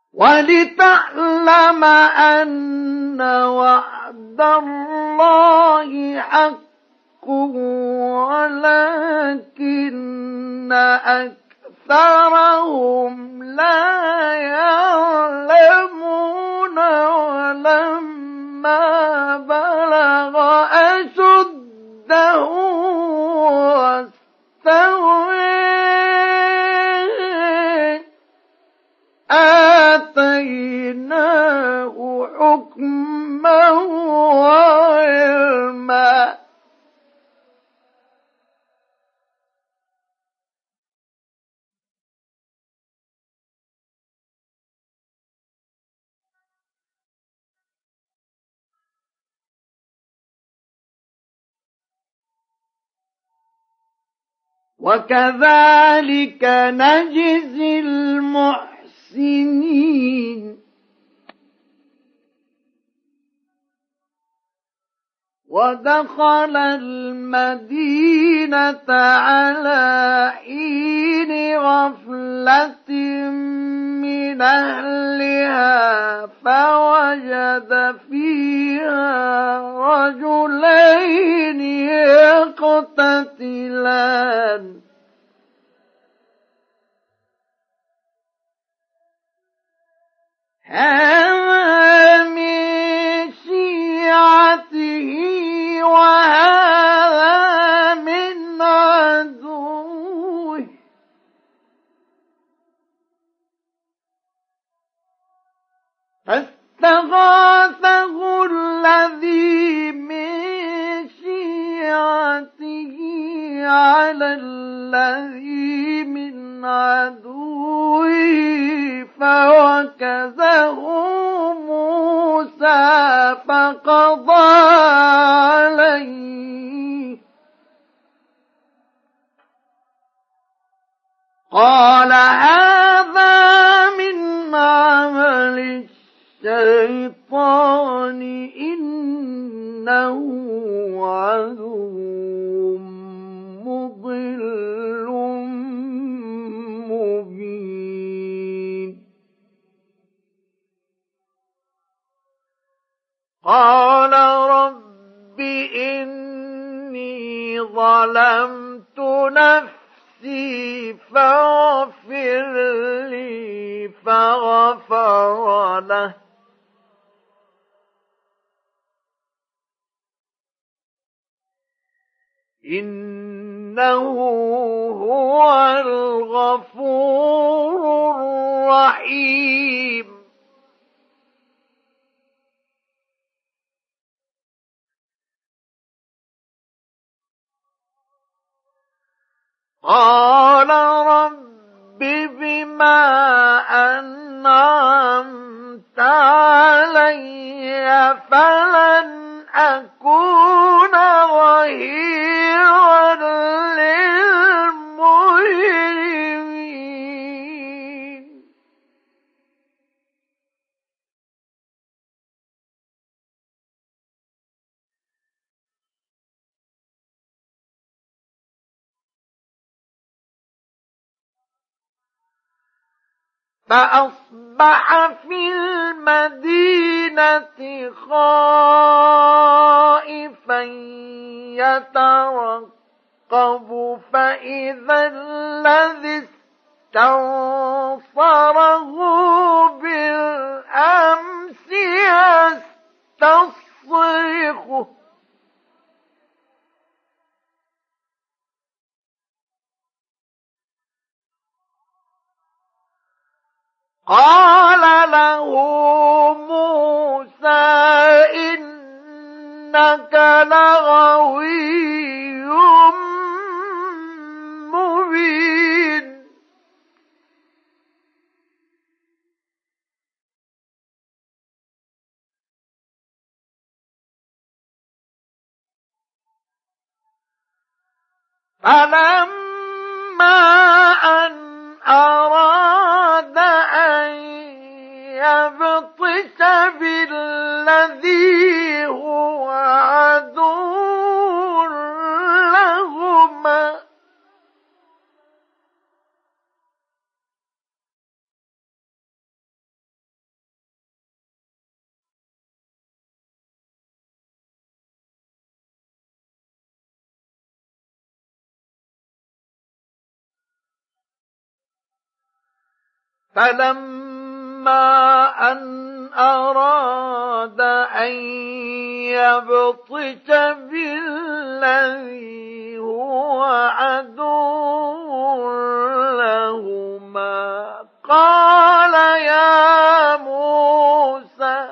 ولتعلم أن وعد الله حق ولكن أكثرهم لا يعلمون. ولما بلغ أشده واستوى آتيناه حكما وعلما. وكذلك نجزي المحسنين. ودخل المدينة على حين غفلة من أهلها فوجد فيها رجلين يقتتلان هذا من شيعته وهذا من عدوه فاستغاثه الذي من شيعته على الذي من عدوه فوكزه موسى فقضى عليه قال هذا من عمل الشيطان إنه عدو مضل مبين. قال رب إني ظلمت نفسي فاغفر لي فغفر له إنه هو الغفور الرحيم. قال رب بما أنعمت علي فلن أكون ظهيرا للمجرمين. فأصبح في المدينة خائفا يترقب فإذا الذي استنصره بالأمس يستصرخه قال له موسى إنك لغوي مبين. فلما أن أراد أن يبطش بالذي هو عدو لهما فلما أن أراد أن يبطش بالذي هو عدو لهما قال يا موسى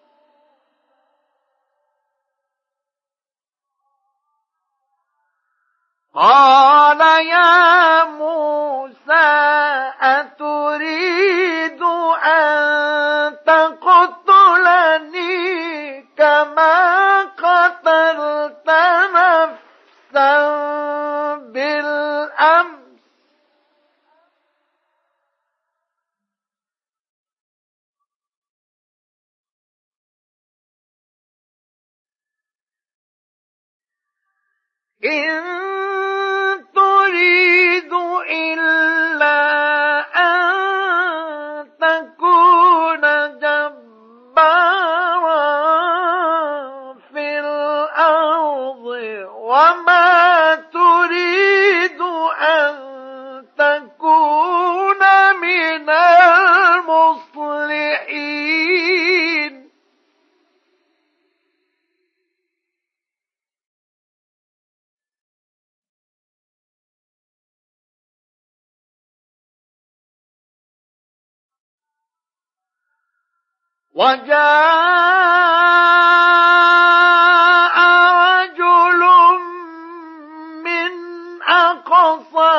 أتريد أن تقتلني كما قتلت نفسا بالأمس إن تريد إلا أن تكون جبارا في الأرض وما تريد أن تكون من المصلحين وجاء رجل من أقصى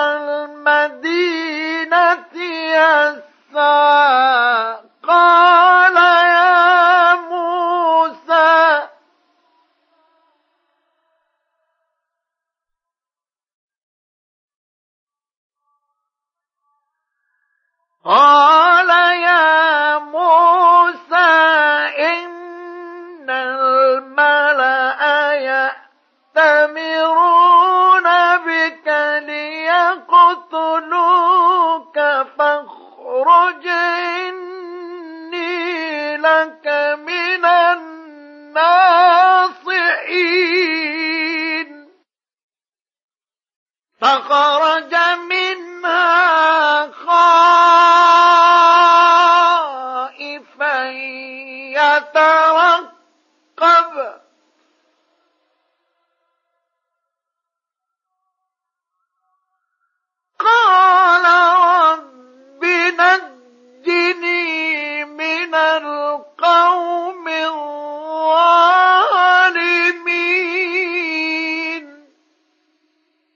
المدينة يسعى قال يا موسى إن الملأ يأتمرون بك ليقتلوك فاخرج إني لك من الناصحين فخرج منها خائفا يترقب قال رب نجني من القوم